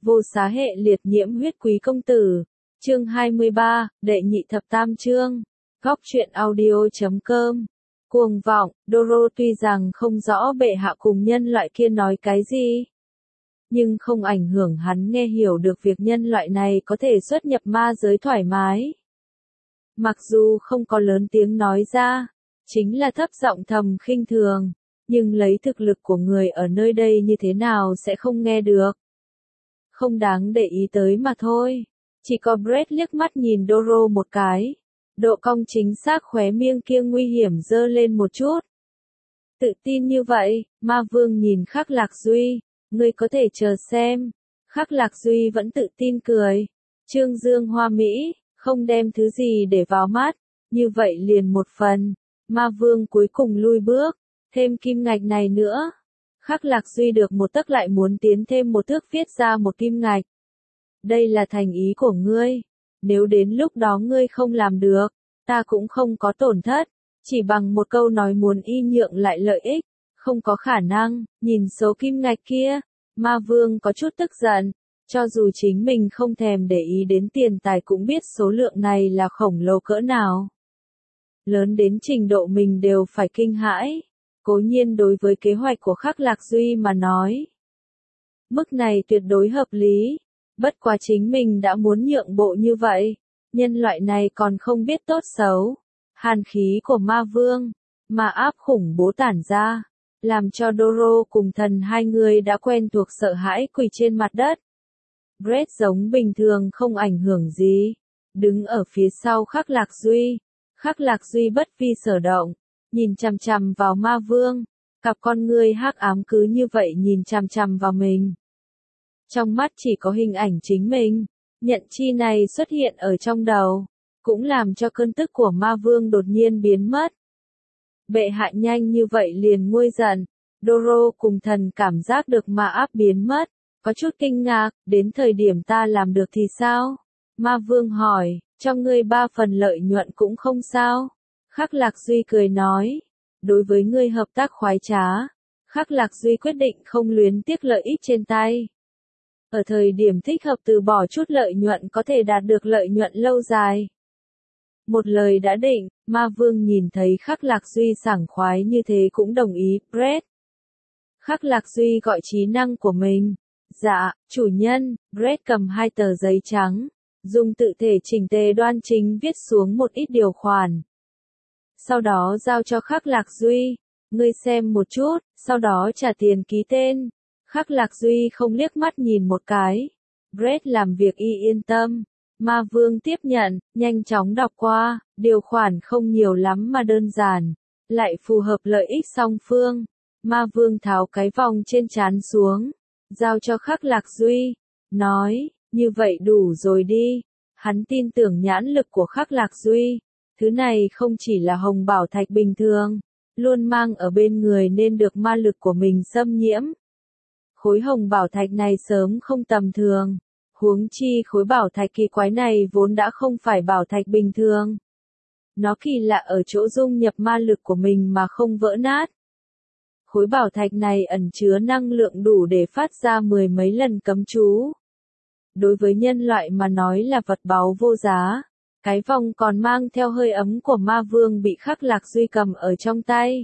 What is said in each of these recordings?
Vô xá hệ liệt nhiễm huyết quý công tử. Chương 23, đệ nhị thập tam chương. Góc truyện audio.com. Cuồng vọng, Doro tuy rằng không rõ bệ hạ cùng nhân loại kia nói cái gì, nhưng không ảnh hưởng hắn nghe hiểu được việc nhân loại này có thể xuất nhập ma giới thoải mái. Mặc dù không có lớn tiếng nói ra, chính là thấp giọng thầm khinh thường, nhưng lấy thực lực của người ở nơi đây như thế nào sẽ không nghe được. Không đáng để ý tới mà thôi. Chỉ có Brett liếc mắt nhìn Doro một cái. Độ cong chính xác khóe miệng kia nguy hiểm dơ lên một chút. Tự tin như vậy, ma vương nhìn Khắc Lạc Duy. Ngươi có thể chờ xem. Khắc Lạc Duy vẫn tự tin cười. Trương Dương hoa mỹ, không đem thứ gì để vào mắt. Như vậy liền một phần. Ma vương cuối cùng lui bước. Thêm kim ngạch này nữa. Khắc Lạc Duy được một tấc lại muốn tiến thêm một thước viết ra một kim ngạch. Đây là thành ý của ngươi. Nếu đến lúc đó ngươi không làm được, ta cũng không có tổn thất. Chỉ bằng một câu nói muốn y nhượng lại lợi ích, không có khả năng. Nhìn số kim ngạch kia, ma vương có chút tức giận. Cho dù chính mình không thèm để ý đến tiền tài cũng biết số lượng này là khổng lồ cỡ nào. Lớn đến trình độ mình đều phải kinh hãi. Cố nhiên đối với kế hoạch của Khắc Lạc Duy mà nói, mức này tuyệt đối hợp lý. Bất quá chính mình đã muốn nhượng bộ như vậy, nhân loại này còn không biết tốt xấu. Hàn khí của ma vương, ma áp khủng bố tản ra, làm cho Doro cùng thần hai người đã quen thuộc sợ hãi quỳ trên mặt đất. Brett giống bình thường không ảnh hưởng gì, đứng ở phía sau Khắc Lạc Duy. Khắc Lạc Duy bất vi sở động, nhìn chằm chằm vào ma vương, cặp con ngươi hắc ám cứ như vậy nhìn chằm chằm vào mình. Trong mắt chỉ có hình ảnh chính mình, nhận chi này xuất hiện ở trong đầu, cũng làm cho cơn tức của ma vương đột nhiên biến mất. Bệ hạ nhanh như vậy liền nguôi giận, Doro cùng thần cảm giác được ma áp biến mất, có chút kinh ngạc, đến thời điểm ta làm được thì sao? Ma vương hỏi, cho ngươi 3 phần lợi nhuận cũng không sao. Khắc Lạc Duy cười nói, đối với ngươi hợp tác khoái trá, Khắc Lạc Duy quyết định không luyến tiếc lợi ích trên tay. Ở thời điểm thích hợp từ bỏ chút lợi nhuận có thể đạt được lợi nhuận lâu dài. Một lời đã định, ma vương nhìn thấy Khắc Lạc Duy sảng khoái như thế cũng đồng ý. Brett. Khắc Lạc Duy gọi trí năng của mình. Dạ, chủ nhân. Brett cầm 2 tờ giấy trắng, dùng tự thể chỉnh tề đoan chính viết xuống một ít điều khoản. Sau đó giao cho Khắc Lạc Duy. Ngươi xem một chút, sau đó trả tiền ký tên. Khắc Lạc Duy không liếc mắt nhìn một cái. Brett làm việc y yên tâm. Ma vương tiếp nhận, nhanh chóng đọc qua, điều khoản không nhiều lắm mà đơn giản, lại phù hợp lợi ích song phương. Ma vương tháo cái vòng trên trán xuống, giao cho Khắc Lạc Duy, nói, như vậy đủ rồi đi. Hắn tin tưởng nhãn lực của Khắc Lạc Duy. Thứ này không chỉ là hồng bảo thạch bình thường, luôn mang ở bên người nên được ma lực của mình xâm nhiễm. Khối hồng bảo thạch này sớm không tầm thường, huống chi khối bảo thạch kỳ quái này vốn đã không phải bảo thạch bình thường. Nó kỳ lạ ở chỗ dung nhập ma lực của mình mà không vỡ nát. Khối bảo thạch này ẩn chứa năng lượng đủ để phát ra 10 mấy lần cấm chú. Đối với nhân loại mà nói là vật báu vô giá. Cái vòng còn mang theo hơi ấm của ma vương bị Khắc Lạc Duy cầm ở trong tay.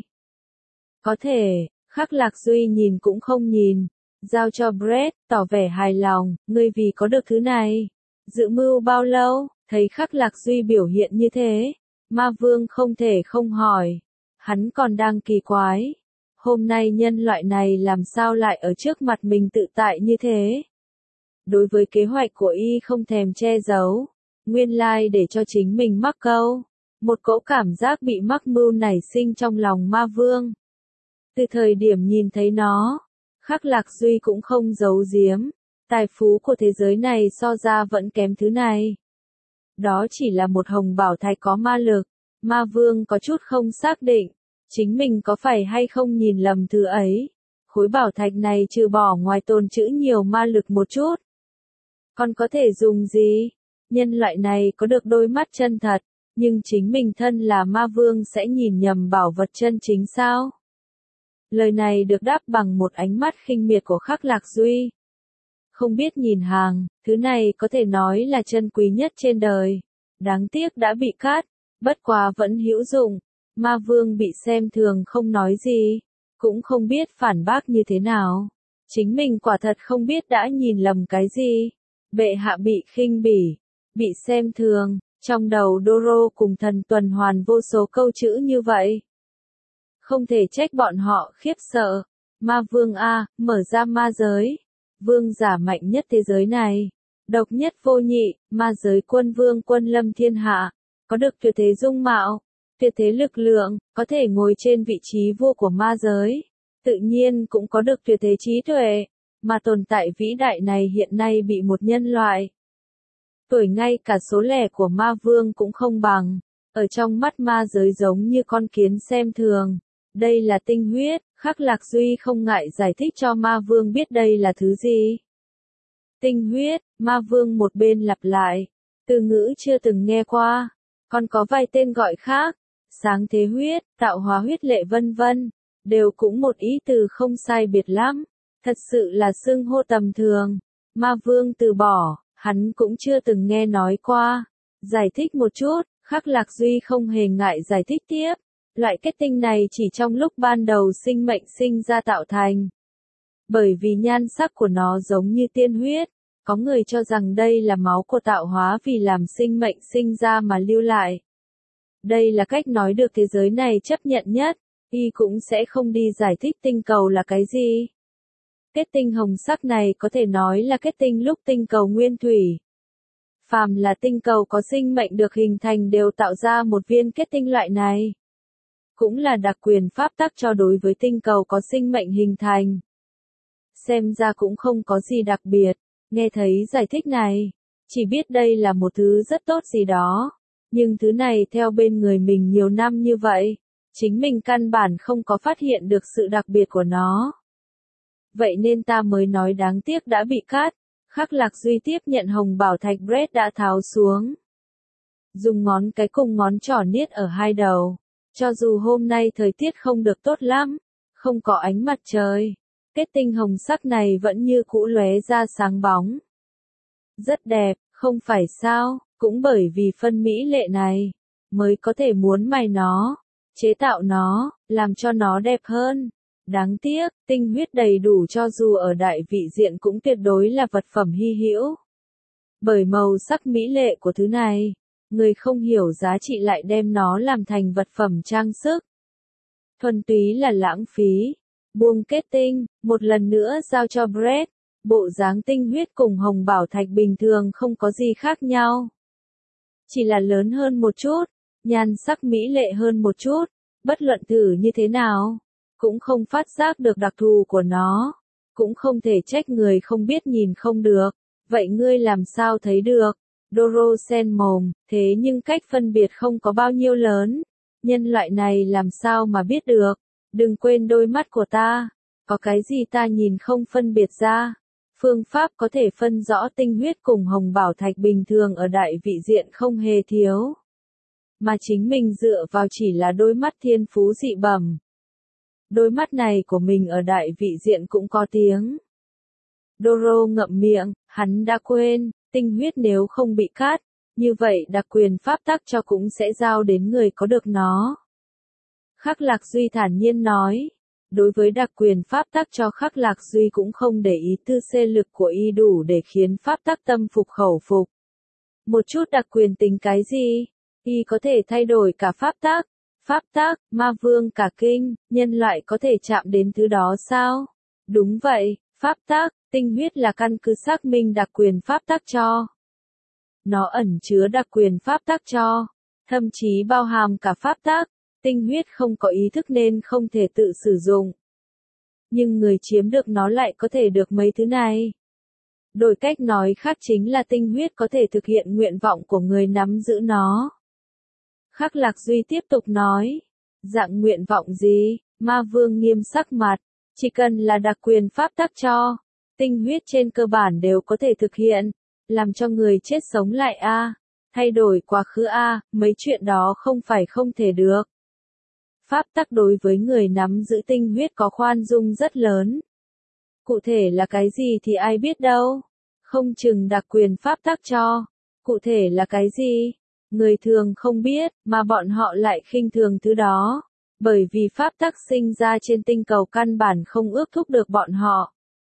Có thể, Khắc Lạc Duy nhìn cũng không nhìn. Giao cho Brett, tỏ vẻ hài lòng, ngươi vì có được thứ này. Dự mưu bao lâu? Thấy Khắc Lạc Duy biểu hiện như thế, ma vương không thể không hỏi. Hắn còn đang kỳ quái. Hôm nay nhân loại này làm sao lại ở trước mặt mình tự tại như thế? Đối với kế hoạch của y không thèm che giấu. Nguyên lai để cho chính mình mắc câu. Một cỗ cảm giác bị mắc mưu nảy sinh trong lòng ma vương. Từ thời điểm nhìn thấy nó, Khắc Lạc Duy cũng không giấu giếm. Tài phú của thế giới này so ra vẫn kém thứ này. Đó chỉ là một hồng bảo thạch có ma lực. Ma vương có chút không xác định. Chính mình có phải hay không nhìn lầm thứ ấy. Khối bảo thạch này trừ bỏ ngoài tồn trữ nhiều ma lực một chút. Còn có thể dùng gì? Nhân loại này có được đôi mắt chân thật, nhưng chính mình thân là ma vương sẽ nhìn nhầm bảo vật chân chính sao? Lời này được đáp bằng một ánh mắt khinh miệt của Khắc Lạc Duy. không biết nhìn hàng, thứ này có thể nói là chân quý nhất trên đời. Đáng tiếc đã bị cắt, bất quá vẫn hữu dụng. Ma vương bị xem thường không nói gì, cũng không biết phản bác như thế nào. Chính mình quả thật không biết đã nhìn lầm cái gì. Bệ hạ bị khinh bỉ, bị xem thường, trong đầu Doro cùng thần tuần hoàn vô số câu chữ như vậy. Không thể trách bọn họ khiếp sợ. Ma vương A, mở ra ma giới. Vương giả mạnh nhất thế giới này. Độc nhất vô nhị, ma giới quân vương quân lâm thiên hạ. Có được tuyệt thế dung mạo, tuyệt thế lực lượng, có thể ngồi trên vị trí vua của ma giới. Tự nhiên cũng có được tuyệt thế trí tuệ. Mà tồn tại vĩ đại này hiện nay bị một nhân loại. Tuổi ngay cả số lẻ của ma vương cũng không bằng. Ở trong mắt ma giới giống như con kiến xem thường. Đây là tinh huyết, Khắc Lạc Duy không ngại giải thích cho ma vương biết đây là thứ gì. Tinh huyết, ma vương một bên lặp lại. Từ ngữ chưa từng nghe qua. Còn có vài tên gọi khác. Sáng thế huyết, tạo hóa huyết lệ vân vân. Đều cũng một ý từ không sai biệt lắm. Thật sự là xưng hô tầm thường. Ma vương từ bỏ, hắn cũng chưa từng nghe nói qua. Giải thích một chút, Khắc Lạc Duy không hề ngại giải thích tiếp. Loại kết tinh này chỉ trong lúc ban đầu sinh mệnh sinh ra tạo thành. Bởi vì nhan sắc của nó giống như tiên huyết, có người cho rằng đây là máu của tạo hóa vì làm sinh mệnh sinh ra mà lưu lại. Đây là cách nói được thế giới này chấp nhận nhất, y cũng sẽ không đi giải thích tinh cầu là cái gì. Kết tinh hồng sắc này có thể nói là kết tinh lúc tinh cầu nguyên thủy. Phàm là tinh cầu có sinh mệnh được hình thành đều tạo ra một viên kết tinh loại này. Cũng là đặc quyền pháp tắc cho đối với tinh cầu có sinh mệnh hình thành. Xem ra cũng không có gì đặc biệt, nghe thấy giải thích này, chỉ biết đây là một thứ rất tốt gì đó. Nhưng thứ này theo bên người mình nhiều năm như vậy, chính mình căn bản không có phát hiện được sự đặc biệt của nó. Vậy nên ta mới nói đáng tiếc đã bị cắt. Khắc Lạc Duy tiếp nhận hồng bảo thạch Brett đã tháo xuống. Dùng ngón cái cùng ngón trỏ niết ở hai đầu. Cho dù hôm nay thời tiết không được tốt lắm, không có ánh mặt trời, kết tinh hồng sắc này vẫn như cũ lóe ra sáng bóng. Rất đẹp, không phải sao, cũng bởi vì phân mỹ lệ này, mới có thể muốn mài nó, chế tạo nó, làm cho nó đẹp hơn. Đáng tiếc, tinh huyết đầy đủ cho dù ở đại vị diện cũng tuyệt đối là vật phẩm hy hữu. Bởi màu sắc mỹ lệ của thứ này, người không hiểu giá trị lại đem nó làm thành vật phẩm trang sức. Thuần túy là lãng phí. Buông kết tinh, một lần nữa giao cho Brett. Bộ dáng tinh huyết cùng hồng bảo thạch bình thường không có gì khác nhau. Chỉ là lớn hơn một chút, nhan sắc mỹ lệ hơn một chút, bất luận thử như thế nào, cũng không phát giác được đặc thù của nó. Cũng không thể trách người không biết nhìn không được. Vậy ngươi làm sao thấy được? Doro sen mồm, thế nhưng cách phân biệt không có bao nhiêu lớn. Nhân loại này làm sao mà biết được? Đừng quên đôi mắt của ta. Có cái gì ta nhìn không phân biệt ra? Phương pháp có thể phân rõ tinh huyết cùng hồng bảo thạch bình thường ở đại vị diện không hề thiếu. Mà chính mình dựa vào chỉ là đôi mắt thiên phú dị bẩm. Đôi mắt này của mình ở đại vị diện cũng có tiếng. Doro ngậm miệng, hắn đã quên, tinh huyết nếu không bị cắt, như vậy đặc quyền pháp tắc cho cũng sẽ giao đến người có được nó. Khắc Lạc Duy thản nhiên nói, đối với đặc quyền pháp tắc cho Khắc Lạc Duy cũng không để ý tư xê lực của y đủ để khiến pháp tắc tâm phục khẩu phục. Một chút đặc quyền tính cái gì? Y có thể thay đổi cả pháp tắc, ma vương cả kinh, nhân loại có thể chạm đến thứ đó sao? Đúng vậy, pháp tắc, tinh huyết là căn cứ xác minh đặc quyền pháp tắc cho. Nó ẩn chứa đặc quyền pháp tắc cho, thậm chí bao hàm cả pháp tắc, tinh huyết không có ý thức nên không thể tự sử dụng. Nhưng người chiếm được nó lại có thể được mấy thứ này. Đổi cách nói khác chính là tinh huyết có thể thực hiện nguyện vọng của người nắm giữ nó. Khắc Lạc Duy tiếp tục nói, dạng nguyện vọng gì? Ma vương nghiêm sắc mặt, chỉ cần là đặc quyền pháp tắc cho, tinh huyết trên cơ bản đều có thể thực hiện, làm cho người chết sống lại a, thay đổi quá khứ a, mấy chuyện đó không phải không thể được. Pháp tắc đối với người nắm giữ tinh huyết có khoan dung rất lớn. Cụ thể là cái gì thì ai biết đâu. không chừng đặc quyền pháp tắc cho. Cụ thể là cái gì? Người thường không biết, mà bọn họ lại khinh thường thứ đó. Bởi vì pháp tắc sinh ra trên tinh cầu căn bản không ước thúc được bọn họ.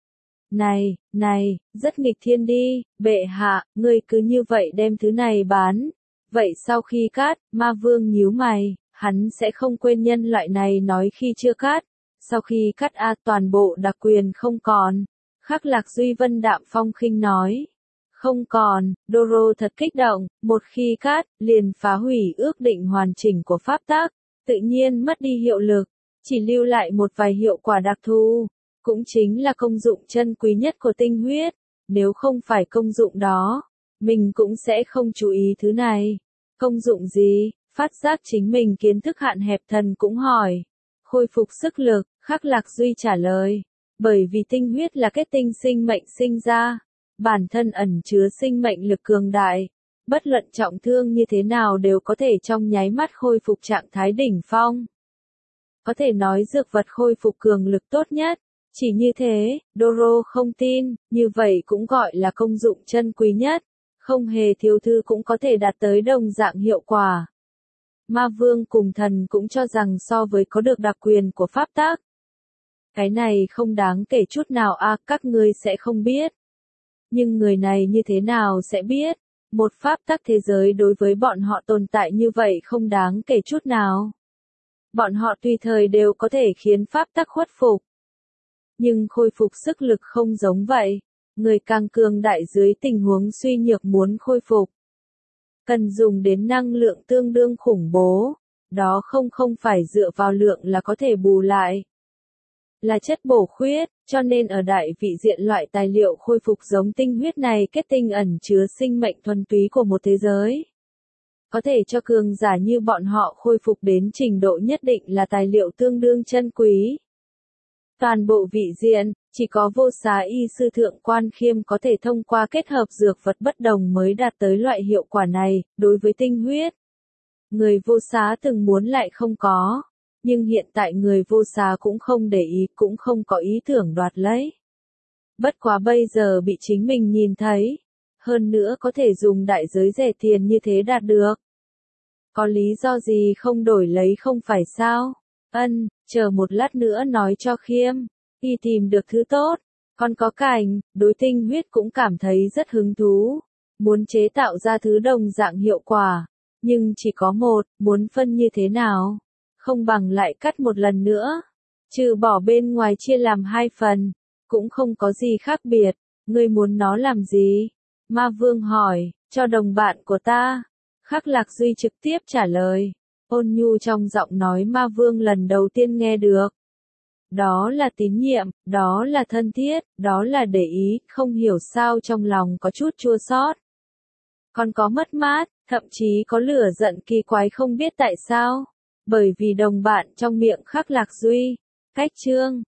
Này, rất nghịch thiên đi, bệ hạ, ngươi cứ như vậy đem thứ này bán. Vậy sau khi cát, ma vương nhíu mày, hắn sẽ không quên nhân loại này nói khi chưa cát. Sau khi cắt toàn bộ đặc quyền không còn. Khắc Lạc Duy Vân đạm phong khinh nói. Không còn, Doro thật kích động, một khi cắt, liền phá hủy ước định hoàn chỉnh của pháp tắc, tự nhiên mất đi hiệu lực, chỉ lưu lại một vài hiệu quả đặc thù, cũng chính là công dụng chân quý nhất của tinh huyết, nếu không phải công dụng đó, mình cũng sẽ không chú ý thứ này. Công dụng gì? Phát giác chính mình kiến thức hạn hẹp thần cũng hỏi. Khôi phục sức lực, Khắc Lạc Duy trả lời. Bởi vì tinh huyết là kết tinh sinh mệnh sinh ra, bản thân ẩn chứa sinh mệnh lực cường đại. Bất luận trọng thương như thế nào đều có thể trong nháy mắt khôi phục trạng thái đỉnh phong. Có thể nói dược vật khôi phục cường lực tốt nhất. Chỉ như thế, Doro không tin, như vậy cũng gọi là công dụng chân quý nhất. Không hề thiếu thứ cũng có thể đạt tới đồng dạng hiệu quả. Ma vương cùng thần cũng cho rằng so với có được đặc quyền của pháp tắc. Cái này không đáng kể chút nào các ngươi sẽ không biết. Nhưng người này như thế nào sẽ biết? Một pháp tắc thế giới đối với bọn họ tồn tại như vậy không đáng kể chút nào. Bọn họ tùy thời đều có thể khiến pháp tắc khuất phục. Nhưng khôi phục sức lực không giống vậy. Người càng cường đại dưới tình huống suy nhược muốn khôi phục. Cần dùng đến năng lượng tương đương khủng bố. Đó không phải dựa vào lượng là có thể bù lại. Là chất bổ khuyết, cho nên ở đại vị diện loại tài liệu khôi phục giống tinh huyết này kết tinh ẩn chứa sinh mệnh thuần túy của một thế giới. Có thể cho cường giả như bọn họ khôi phục đến trình độ nhất định là tài liệu tương đương chân quý. Toàn bộ vị diện, chỉ có vô xá y sư thượng quan khiêm có thể thông qua kết hợp dược vật bất đồng mới đạt tới loại hiệu quả này, đối với tinh huyết. Người vô xá từng muốn lại không có. Nhưng hiện tại người vô xá cũng không để ý, cũng không có ý tưởng đoạt lấy. Bất quá bây giờ bị chính mình nhìn thấy. Hơn nữa có thể dùng đại giới rẻ tiền như thế đạt được. Có lý do gì không đổi lấy không phải sao? Chờ một lát nữa nói cho Khiêm. Y tìm được thứ tốt. Còn có Cảnh, đối tinh huyết cũng cảm thấy rất hứng thú. Muốn chế tạo ra thứ đồng dạng hiệu quả. Nhưng chỉ có một, muốn phân như thế nào? Không bằng lại cắt một lần nữa. Trừ bỏ bên ngoài chia làm hai phần. Cũng không có gì khác biệt. Ngươi muốn nó làm gì? Ma Vương hỏi, cho đồng bạn của ta. Khắc Lạc Duy trực tiếp trả lời. Ôn nhu trong giọng nói Ma Vương lần đầu tiên nghe được. Đó là tín nhiệm, đó là thân thiết, đó là để ý, không hiểu sao trong lòng có chút chua xót. Còn có mất mát, thậm chí có lửa giận kỳ quái không biết tại sao. Bởi vì đồng bạn trong miệng Khắc Lạc Duy. Cách chương